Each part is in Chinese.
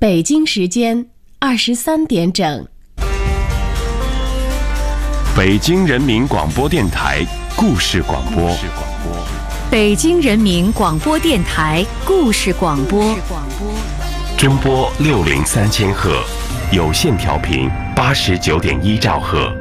北京时间23点整。 北京人民广播电台故事广播。 北京人民广播电台故事广播。 中波603千赫，有线调频89.1兆赫。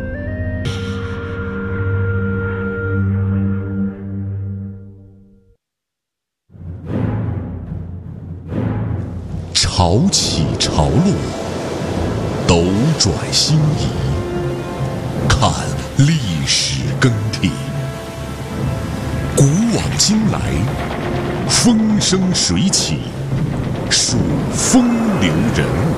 潮起潮落，斗转星移，看历史更替。古往今来，风生水起，数风流人物。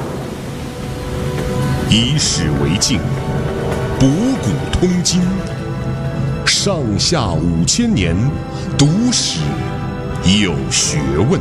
以史为镜，博古通今，上下5000年，读史有学问。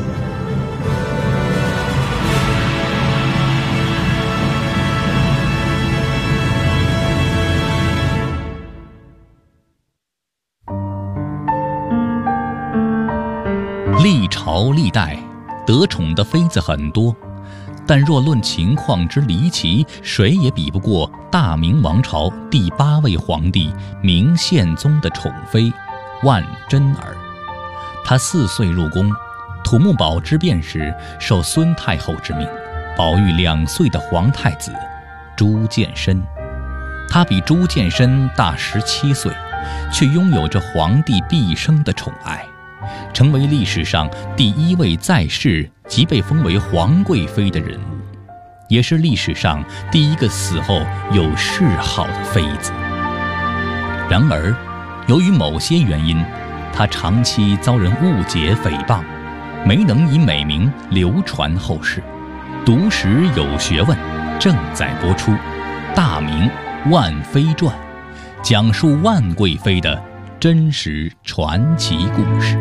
历朝历代得宠的妃子很多，但若论情况之离奇，谁也比不过大明王朝第8位皇帝明宪宗的宠妃万贞儿。她4岁入宫，土木堡之变时受孙太后之命，保育2岁的皇太子朱见深。他比朱见深大17岁，却拥有着皇帝毕生的宠爱，成为历史上第1位在世即被封为皇贵妃的人物，也是历史上第1个死后有谥号的妃子。然而，由于某些原因，她长期遭人误解诽谤，没能以美名流传后世。读史有学问正在播出《大明万妃传》，讲述万贵妃的真实传奇故事。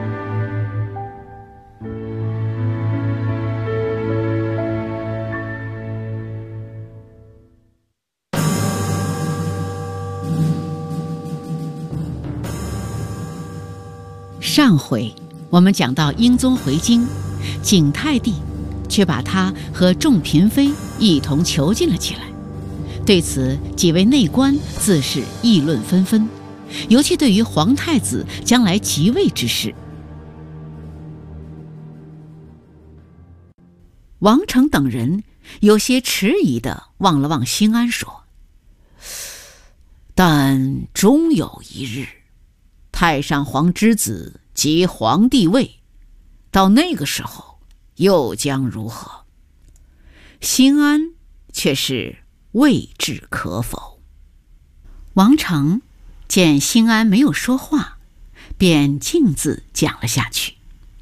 上回我们讲到英宗回京，景泰帝却把他和众嫔妃一同囚禁了起来。对此，几位内官自是议论纷纷，尤其对于皇太子将来即位之事。王成等人有些迟疑地望了望兴安，说：“但终有一日，太上皇之子即皇帝位，到那个时候又将如何？”兴安却是未置可否。王成见兴安没有说话，便径自讲了下去。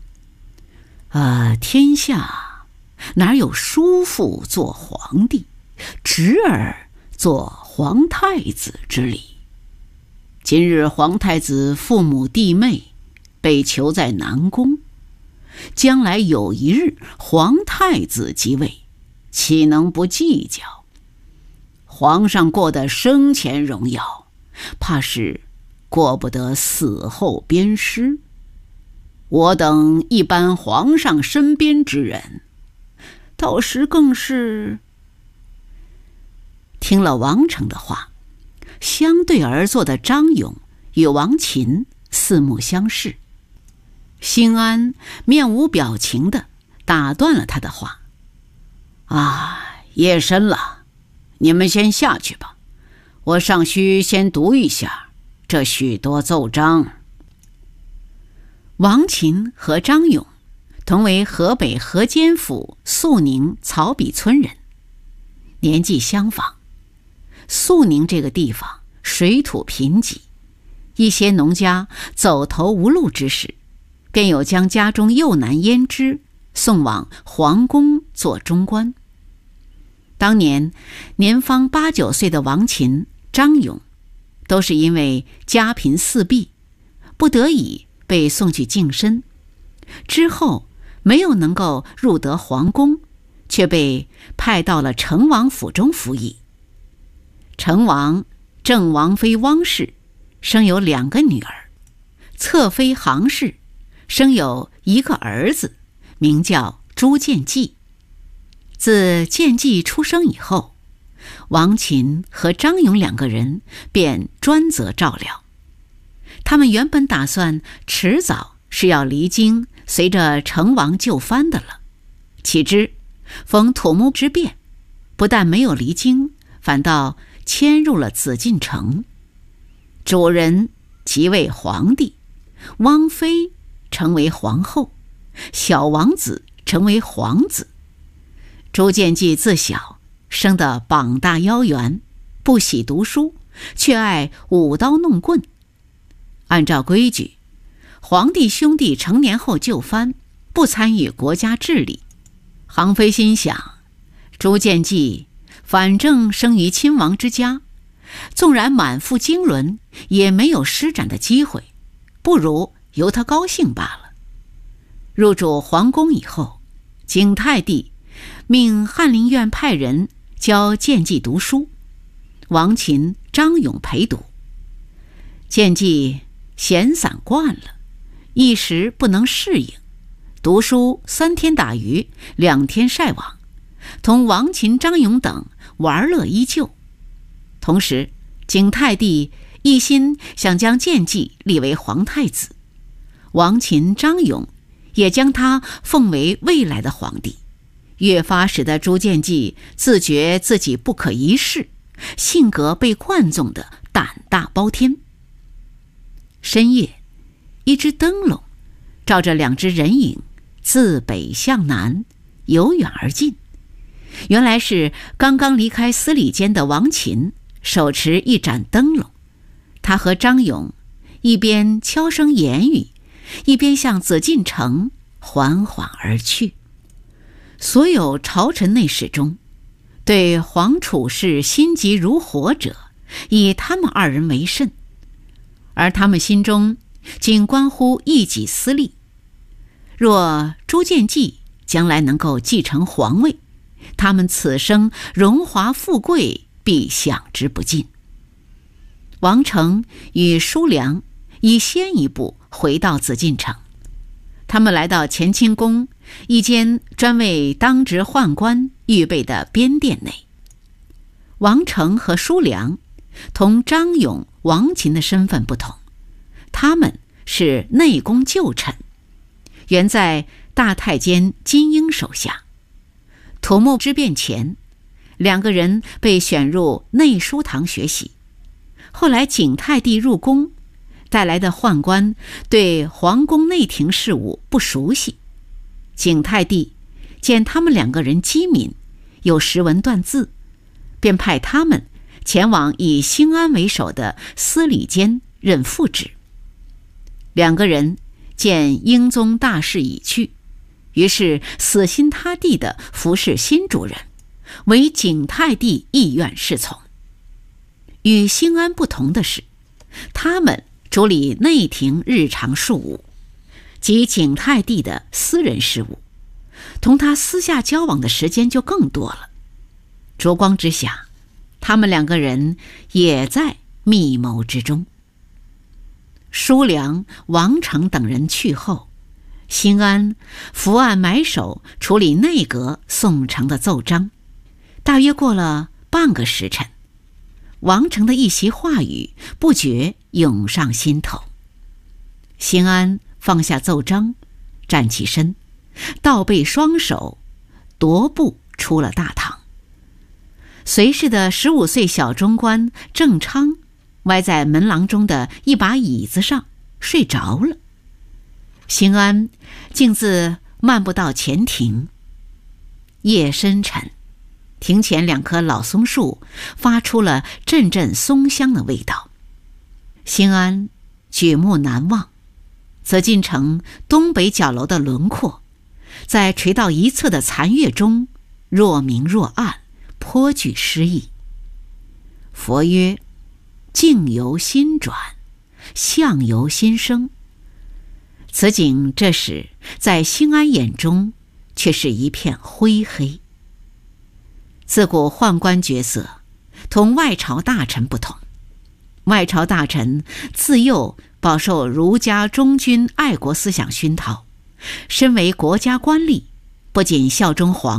天下哪有叔父做皇帝，侄儿做皇太子之理？今日皇太子父母弟妹被囚在南宫，将来有一日皇太子即位，岂能不计较？皇上过得生前荣耀，怕是过不得死后鞭尸。我等一般皇上身边之人，到时更是……听了王成的话，相对而坐的张勇与王琴四目相视。兴安面无表情地打断了他的话：“夜深了，你们先下去吧，我尚需先读一下这许多奏章。”王琴和张勇同为河北河间府肃宁曹笔村人，年纪相仿。肃宁这个地方水土贫瘠，一些农家走投无路之时，便有将家中幼男胭脂送往皇宫做中官。当年年方8、9岁的王琴、张勇，都是因为家贫四壁，不得已被送去净身，之后没有能够入得皇宫，却被派到了成王府中服役。成王正王妃汪氏生有2个女儿，侧妃杭氏生有1个儿子，名叫朱见济。 自建济出生以后，王琴和张勇两个人便专责照料。他们原本打算迟早是要离京，随着成王就藩的了，岂知逢土木之变，不但没有离京，反倒迁入了紫禁城。主人即位皇帝，汪妃成为皇后，小王子成为皇子。朱见济自小生得膀大腰圆，不喜读书，却爱舞刀弄棍。按照规矩，皇帝兄弟成年后就藩，不参与国家治理。杭妃心想，朱见济反正生于亲王之家，纵然满腹经纶，也没有施展的机会，不如由他高兴罢了。入主皇宫以后，景泰帝命翰林院派人教见济读书，王琴、张勇陪读。见济闲散惯了，一时不能适应，读书3天打鱼，2天晒网，同王琴、张勇等玩乐依旧。同时，景泰帝一心想将见济立为皇太子，王琴、张勇也将他奉为未来的皇帝，越发使得朱见济自觉自己不可一世，性格被灌纵的胆大包天。深夜，一只灯笼照着2只人影自北向南由远而近，原来是刚刚离开司礼监的王琴手持一盏灯笼，他和张勇一边悄声言语，一边向紫禁城缓缓而去。所有朝臣内侍中对皇储氏心急如火者，以他们2人为甚，而他们心中仅关乎一己私利。若朱见济将来能够继承皇位，他们此生荣华富贵必享之不尽。王成与叔良已先一步回到紫禁城，他们来到乾清宫一间专为当值宦官预备的编殿内。王成和叔良同张勇、王琴的身份不同，他们是内宫旧臣，原在大太监金英手下。土木之变前，2个人被选入内书堂学习。后来景泰帝入宫，带来的宦官对皇宫内廷事务不熟悉，景泰帝见他们2个人机敏，有识文断字，便派他们前往以兴安为首的司礼监任副职。2个人见英宗大势已去，于是死心塌地地服侍新主人，为景泰帝意愿侍从。与兴安不同的是，他们主理内廷日常事务及景泰帝的私人事务，同他私下交往的时间就更多了。烛光之下，他们2个人也在密谋之中。叔良、王成等人去后，兴安伏案埋首处理内阁送呈的奏章。大约过了半个时辰，王成的一席话语不觉涌上心头。兴安放下奏章，站起身，倒背双手，踱步出了大堂。随侍的15岁小中官郑昌歪在门廊中的一把椅子上睡着了。兴安径自漫步到前庭。夜深沉，庭前2棵老松树发出了阵阵松香的味道。兴安举目难望，紫禁城东北角楼的轮廓在垂到一侧的残月中若明若暗，颇具诗意。佛曰：境由心转，相由心生。此景这时在兴安眼中却是一片灰黑。自古宦官角色同外朝大臣不同，外朝大臣自幼饱受儒家忠君爱国思想熏陶，身为国家官吏，不仅效忠皇帝，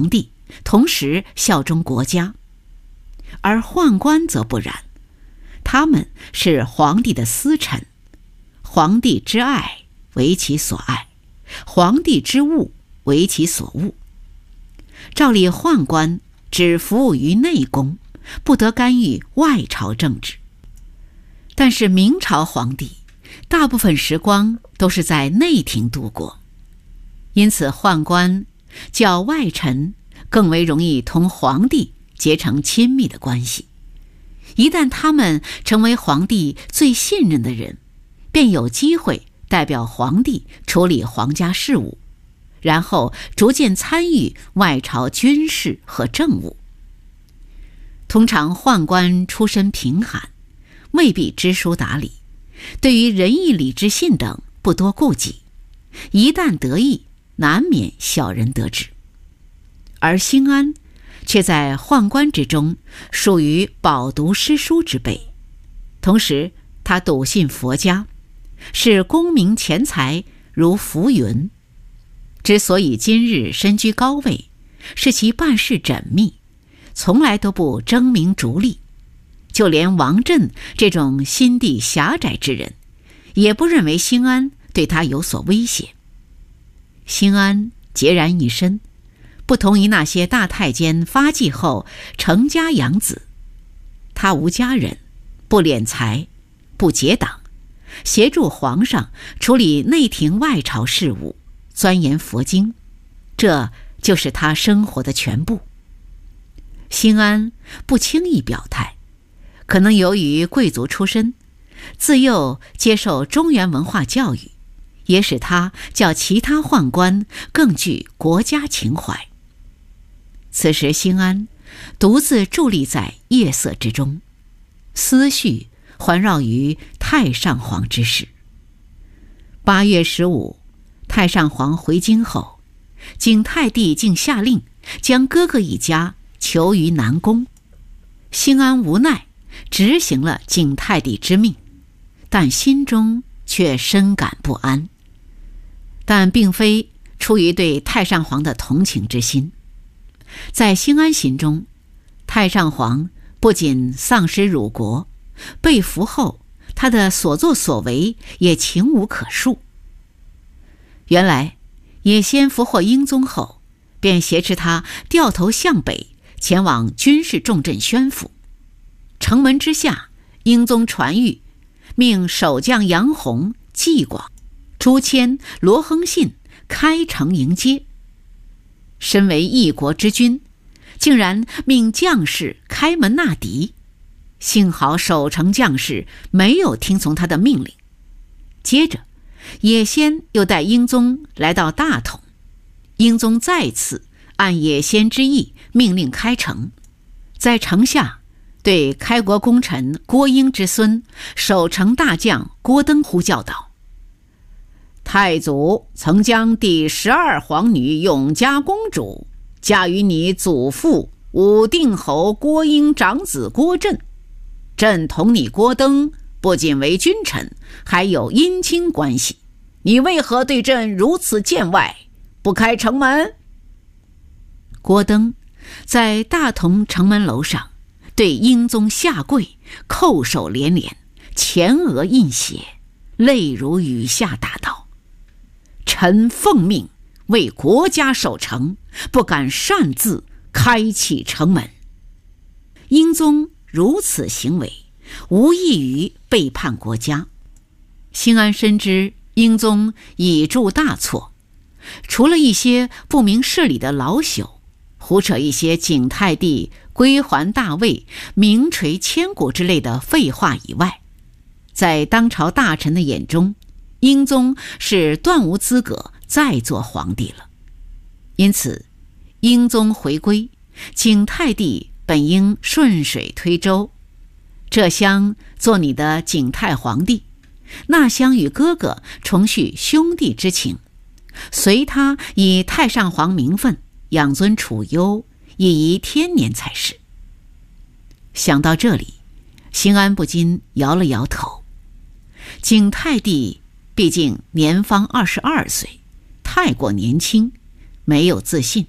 同时效忠国家。而宦官则不然，他们是皇帝的私臣，皇帝之爱为其所爱，皇帝之恶为其所恶。照例宦官只服务于内宫，不得干预外朝政治。但是明朝皇帝大部分时光都是在内廷度过，因此宦官较外臣更为容易同皇帝结成亲密的关系。一旦他们成为皇帝最信任的人，便有机会代表皇帝处理皇家事务，然后逐渐参与外朝军事和政务。通常宦官出身贫寒，未必知书达理，对于仁义礼智信等不多顾忌，一旦得意，难免小人得志。而兴安却在宦官之中属于饱读诗书之辈，同时他笃信佛家，是功名钱财如浮云。之所以今日身居高位，是其办事缜密，从来都不争名逐利。就连王振这种心地狭窄之人，也不认为兴安对他有所威胁。兴安孑然一身，不同于那些大太监发迹后成家养子，他无家人，不敛财，不结党，协助皇上处理内廷外朝事务，钻研佛经，这就是他生活的全部。兴安不轻易表态，可能由于贵族出身，自幼接受中原文化教育，也使他较其他宦官更具国家情怀。此时兴安独自伫立在夜色之中，思绪环绕于太上皇之事。8月15，太上皇回京后，景泰帝竟下令将哥哥一家囚于南宫。兴安无奈执行了景泰帝之命，但心中却深感不安。但并非出于对太上皇的同情之心，在兴安心中，太上皇不仅丧失辱国，被俘后他的所作所为也情无可述。原来也先俘获英宗后，便挟持他掉头向北，前往军事重镇宣府。城门之下，英宗传谕，命守将杨洪、纪广、朱谦、罗亨信开城迎接。身为一国之君，竟然命将士开门纳敌，幸好守城将士没有听从他的命令。接着也先又带英宗来到大同，英宗再次按也先之意命令开城，在城下对开国功臣郭英之孙守城大将郭登呼叫道：太祖曾将第12皇女永嘉公主嫁于你祖父武定侯郭英长子郭振，朕同你郭登不仅为君臣，还有姻亲关系，你为何对朕如此见外，不开城门？郭登在大同城门楼上对英宗下跪，叩首连连，前额印血，泪如雨下，答道：臣奉命为国家守城，不敢擅自开启城门。英宗如此行为，无异于背叛国家。兴安深知英宗已铸大错，除了一些不明事理的老朽，胡扯一些景泰帝归还大位、名垂千古之类的废话以外，在当朝大臣的眼中，英宗是断无资格再做皇帝了。因此英宗回归，景泰帝本应顺水推舟，这厢做你的景泰皇帝，那厢与哥哥重续兄弟之情，随他以太上皇名分养尊处优，以宜天年才是。想到这里，兴安不禁摇了摇头。景泰帝毕竟年方22岁，太过年轻，没有自信，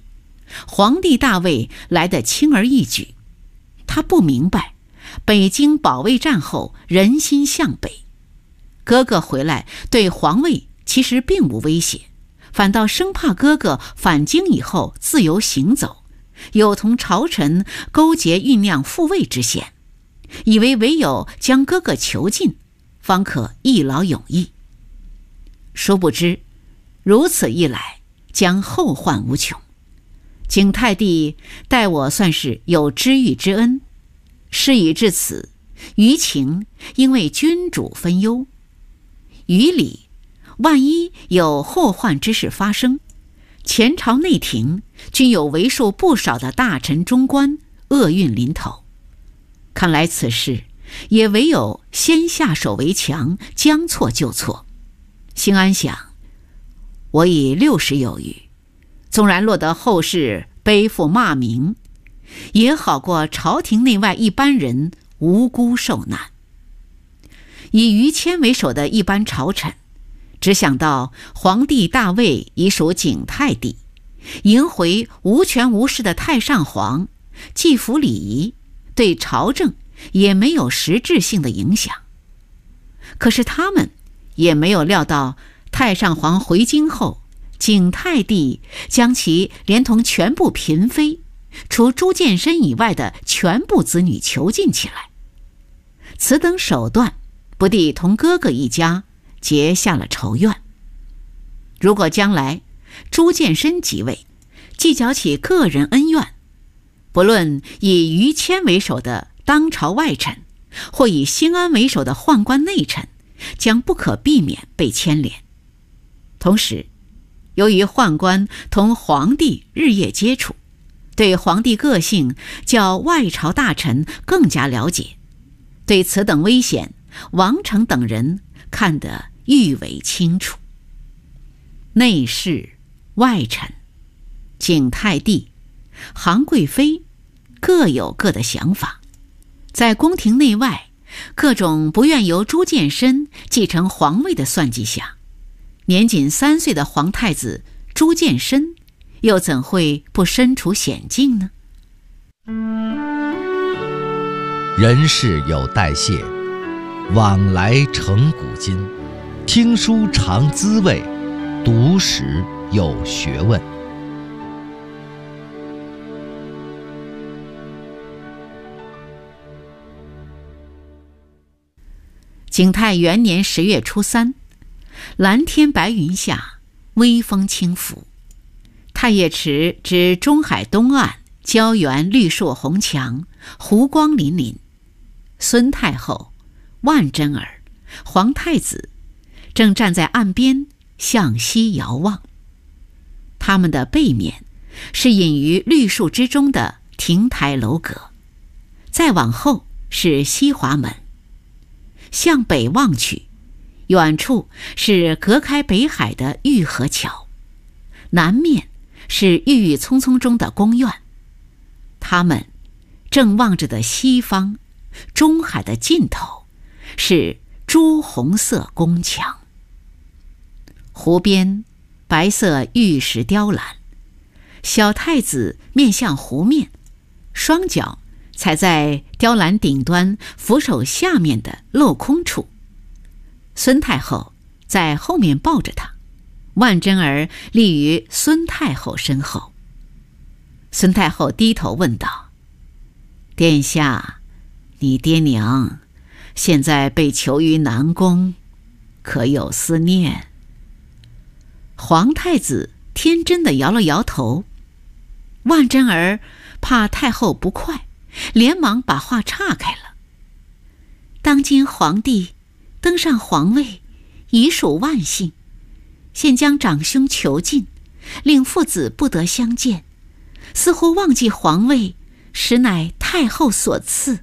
皇帝大卫来得轻而易举。他不明白，北京保卫战后人心向北，哥哥回来对皇位其实并无威胁，反倒生怕哥哥返京以后自由行走，有同朝臣勾结酝酿复位之嫌，以为唯有将哥哥囚禁，方可一劳永逸。殊不知，如此一来，将后患无穷。景泰帝待我算是有知遇之恩，事已至此，于情应为君主分忧，于理万一有后患之事发生，前朝内廷均有为数不少的大臣中官厄运临头。看来此事也唯有先下手为强，将错就错。兴安想，我已60有余，纵然落得后世背负骂名，也好过朝廷内外一般人无辜受难。以于谦为首的一般朝臣，只想到皇帝大位已属景泰帝，迎回无权无势的太上皇，既符礼仪，对朝政也没有实质性的影响。可是他们也没有料到，太上皇回京后，景泰帝将其连同全部嫔妃，除朱见深以外的全部子女囚禁起来。此等手段，不敌同哥哥一家结下了仇怨。如果将来朱见深即位，计较起个人恩怨，不论以于谦为首的当朝外臣，或以兴安为首的宦官内臣，将不可避免被牵连。同时，由于宦官同皇帝日夜接触，对皇帝个性较外朝大臣更加了解，对此等危险，王成等人看得愈为清楚。内侍、外臣、景泰帝、杭贵妃各有各的想法，在宫廷内外各种不愿由朱见深继承皇位的算计下，年仅3岁的皇太子朱见深又怎会不身处险境呢？ 人事有代谢，往来成古今。听书尝滋味，读史有学问。 景泰元年10月初3，蓝天白云下，微风轻拂，太液池之中海东岸，郊园绿树红墙，湖光粼粼。孙太后、万贞儿、皇太子正站在岸边向西遥望，他们的背面是隐于绿树之中的亭台楼阁，再往后是西华门。向北望去，远处是隔开北海的玉河桥，南面是郁郁葱葱中的宫苑。他们正望着的西方，中海的尽头，是朱红色宫墙。湖边白色玉石雕栏，小太子面向湖面，双脚踩在雕栏顶端扶手下面的镂空处。孙太后在后面抱着他，万贞儿立于孙太后身后。孙太后低头问道：“殿下，你爹娘现在被囚于南宫，可有思念？”皇太子天真地摇了摇头。万贞儿怕太后不快，连忙把话岔开了。当今皇帝登上皇位，已属万幸，现将长兄囚禁，令父子不得相见，似乎忘记皇位实乃太后所赐。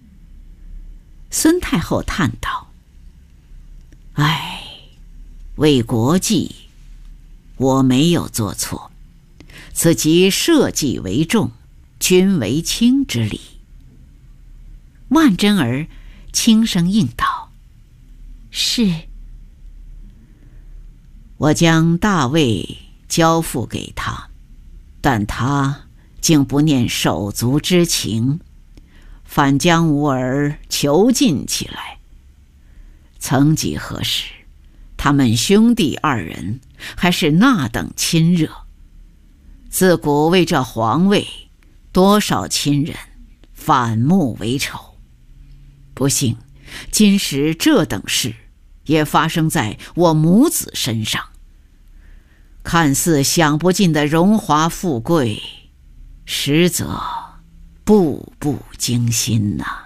孙太后叹道：“唉，为国计，我没有做错，此即社稷为重，君为轻之理。”万贞儿轻声应道：“是。”我将大位交付给他， 但他竟不念手足之情，反将吾儿囚禁起来。曾几何时，他们兄弟二人还是那等亲热。自古为这皇位，多少亲人反目为仇。不幸今时这等事也发生在我母子身上。看似享不尽的荣华富贵，实则步步惊心呐。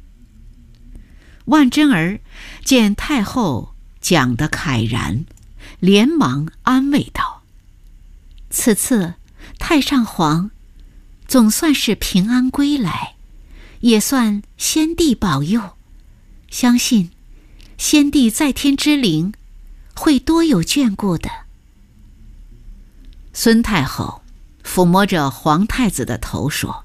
万贞儿见太后讲得慨然，连忙安慰道：此次太上皇总算是平安归来，也算先帝保佑，相信先帝在天之灵会多有眷顾的。孙太后抚摸着皇太子的头说：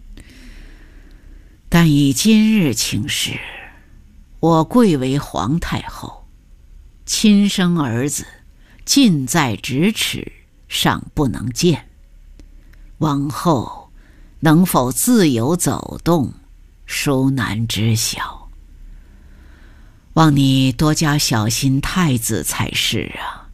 但以今日情势，我贵为皇太后，亲生儿子近在咫尺，尚不能见，往后能否自由走动，殊难知晓。望你多加小心太子才是啊。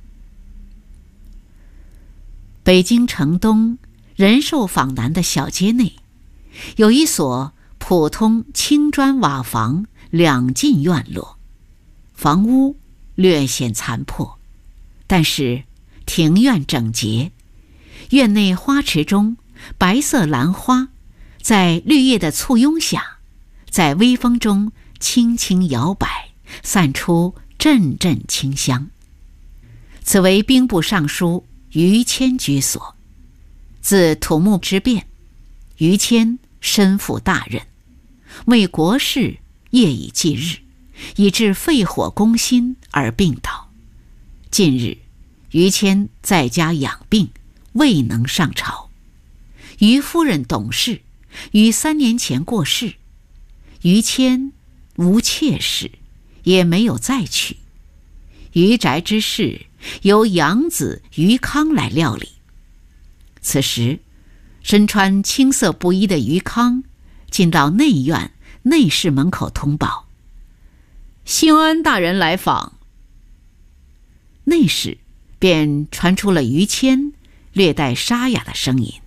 北京城东仁寿坊南的小街内，有一所普通青砖瓦房两进院落，房屋略显残破，但是庭院整洁，院内花池中白色兰花在绿叶的簇拥下，在微风中轻轻摇摆，散出阵阵清香。此为兵部尚书于谦居所。自土木之变，于谦身负大任，为国事夜以继日，以致肺火攻心而病倒。近日于谦在家养病，未能上朝。于夫人董氏于3年前过世，于谦无妾室，也没有再娶。于宅之事由养子于康来料理。此时身穿青色布衣的于康进到内院内室门口通报：兴安大人来访。内室便传出了于谦略带沙哑的声音：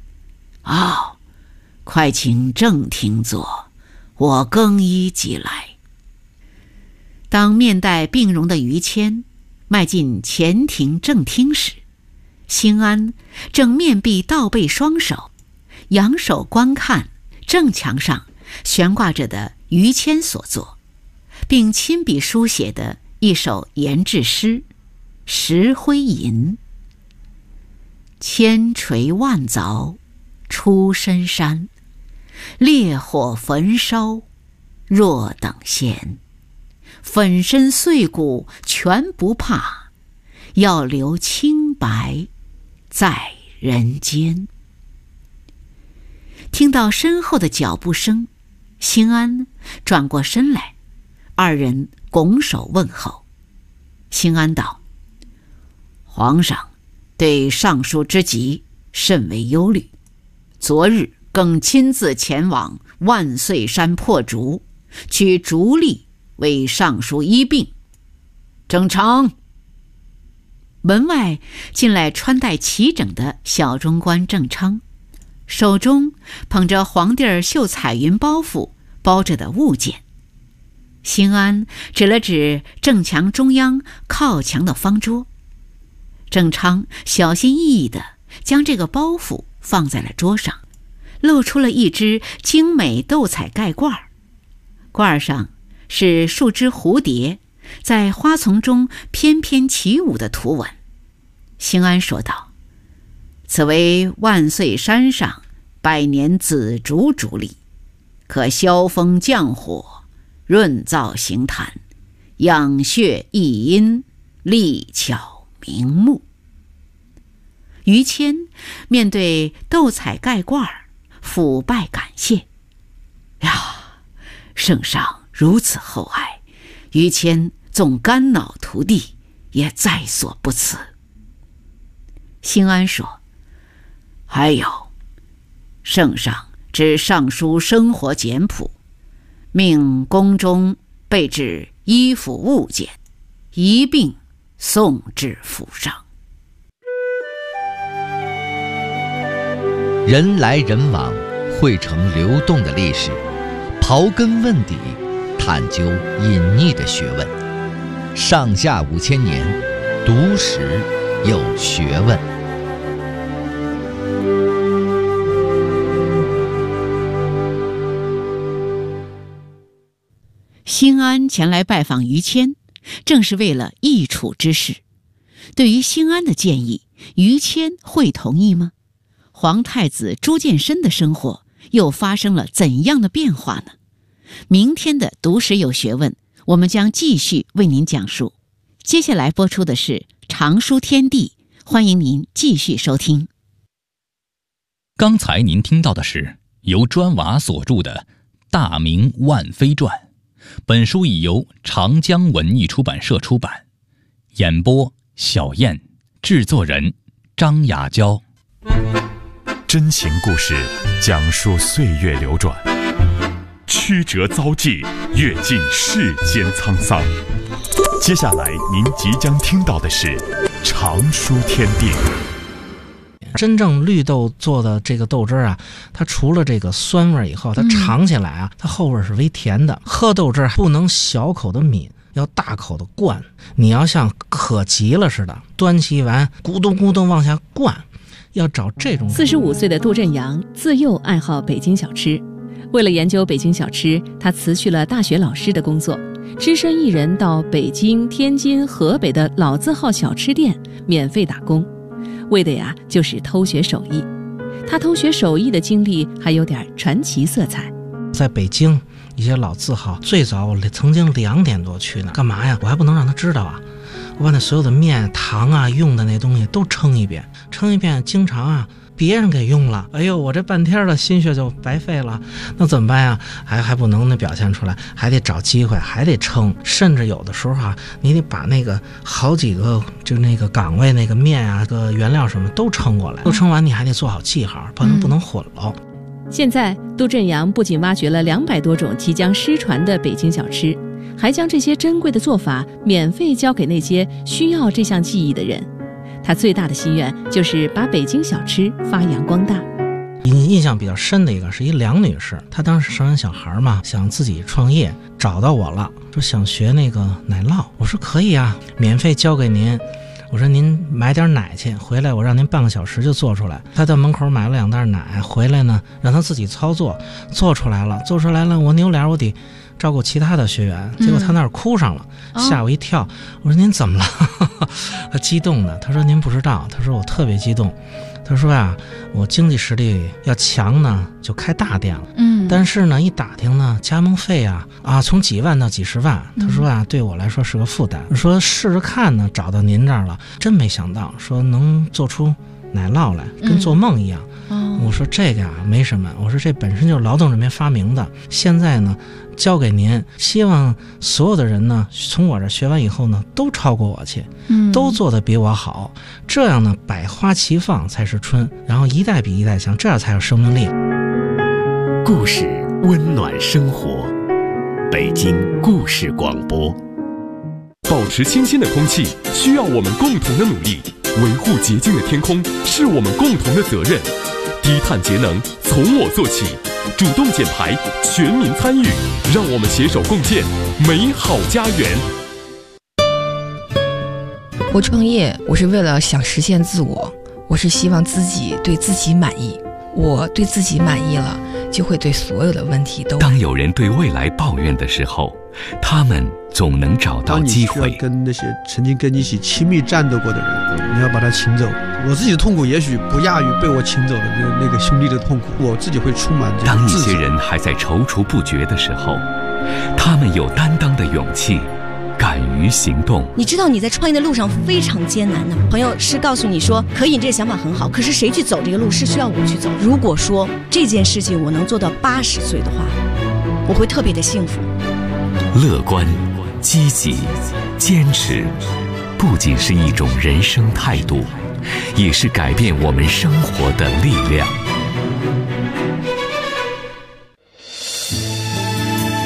快请正厅坐，我更衣即来。当面带病容的于谦迈进前庭正厅时，兴安正面壁倒背双手，仰首观看正墙上悬挂着的于谦所作，并亲笔书写的一首言志诗《石灰吟》：千锤万凿出深山，烈火焚烧若等闲。粉身碎骨全不怕，要留清白在人间。听到身后的脚步声，兴安转过身来，二人拱手问候。兴安道：皇上对上书之急甚为忧虑，昨日更亲自前往万岁山破竹，取竹笠为上书医病。正常。门外进来穿戴齐整的小中官郑昌，手中捧着皇帝儿绣彩云包袱包着的物件。兴安指了指正墙中央靠墙的方桌，郑昌小心翼翼地将这个包袱放在了桌上，露出了一只精美斗彩盖罐，罐上是数只蝴蝶在花丛中翩翩起舞的图文。兴安说道：此为万岁山上百年紫竹竹笠，可消风降火，润燥行痰，养血益阴，利巧明目。于谦面对斗彩盖罐俯拜感谢：圣上如此厚爱，于谦纵肝脑涂地也在所不辞。兴安说： 还有，圣上只上书生活简朴，命宫中备置衣服物件，一并送至府上。 人来人往，汇成流动的历史，刨根问底，探究隐匿的学问。上下5000年，读史有学问。 兴安前来拜访于谦，正是为了易楚之事。对于兴安的建议，于谦会同意吗？皇太子朱见深的生活又发生了怎样的变化呢？明天的读史有学问，我们将继续为您讲述。接下来播出的是常书天地，欢迎您继续收听。 刚才您听到的是由砖瓦所著的《大明万妃传》，本书已由长江文艺出版社出版。演播小燕，制作人张雅娇。 真情故事讲述岁月流转，曲折遭际，阅尽世间沧桑。接下来您即将听到的是常书天地。 真正绿豆做的这个豆汁啊，它除了这个酸味以后，它尝起来啊，它后味是微甜的。喝豆汁不能小口的抿，要大口的灌。你要像渴急了似的，端起碗咕咚咕咚往下灌，要找这种。 45岁的杜振阳自幼爱好北京小吃，为了研究北京小吃，他辞去了大学老师的工作，只身一人到北京、天津、河北的老字号小吃店免费打工。为的呀，就是偷学手艺。他偷学手艺的经历还有点传奇色彩。 在北京一些老字号，最早我曾经2点多去呢，干嘛呀？我还不能让他知道啊！我把那所有的面、糖啊、用的那东西都称一遍，经常啊别人给用了，哎呦，我这半天的心血就白费了，那怎么办呀？还不能表现出来，还得找机会，还得称，甚至有的时候啊，你得把那个好几个就那个岗位那个面啊、个原料什么都称过来，都称完你还得做好记号，不能混了。 现在杜振阳不仅挖掘了200多种即将失传的北京小吃，还将这些珍贵的做法免费教给那些需要这项技艺的人。他最大的心愿就是把北京小吃发扬光大。 印象比较深的一个是一梁女士，她当时生完小孩嘛，想自己创业，找到我了，说想学那个奶酪。我说可以啊，免费教给您。我说您买点奶去，回来我让您半个小时就做出来。他到门口买了2袋奶，回来呢让他自己操作，做出来了，我扭脸我得照顾其他的学员，结果他那儿哭上了，吓我一跳。我说您怎么了？他激动的，他说您不知道，他说我特别激动。他说呀，我经济实力要强呢，就开大店了。但是呢，一打听呢，加盟费啊，从几万到几十万。他说啊，对我来说是个负担。说试着看呢，找到您这儿了，真没想到，说能做出奶酪来，跟做梦一样。我说这个呀没什么，我说这本身就是劳动人民发明的，现在呢交给您，希望所有的人呢从我这学完以后呢都超过我去，都做得比我好，这样呢百花齐放才是春，然后一代比一代强，这样才有生命力。 故事温暖生活，北京故事广播。保持新鲜的空气需要我们共同的努力，维护洁净的天空是我们共同的责任。低碳节能从我做起，主动减排，全民参与，让我们携手共建美好家园。 我创业，我是为了想实现自我，我是希望自己对自己满意，我对自己满意了，就会对所有的问题都。 当有人对未来抱怨的时候，他们总能找到机会。 当你需要跟那些曾经跟你一起亲密战斗过的人，你要把他请走。我自己的痛苦也许不亚于被我请走的那个兄弟的痛苦，我自己会充满这个自责。 当一些人还在踌躇不决的时候，他们有担当的勇气，敢于行动。 你知道你在创业的路上非常艰难的，朋友是告诉你说可以，你这个想法很好，可是谁去走这个路是需要我去走。如果说这件事情我能做到80岁的话，我会特别的幸福。 乐观、积极、坚持，不仅是一种人生态度， 也是改变我们生活的力量。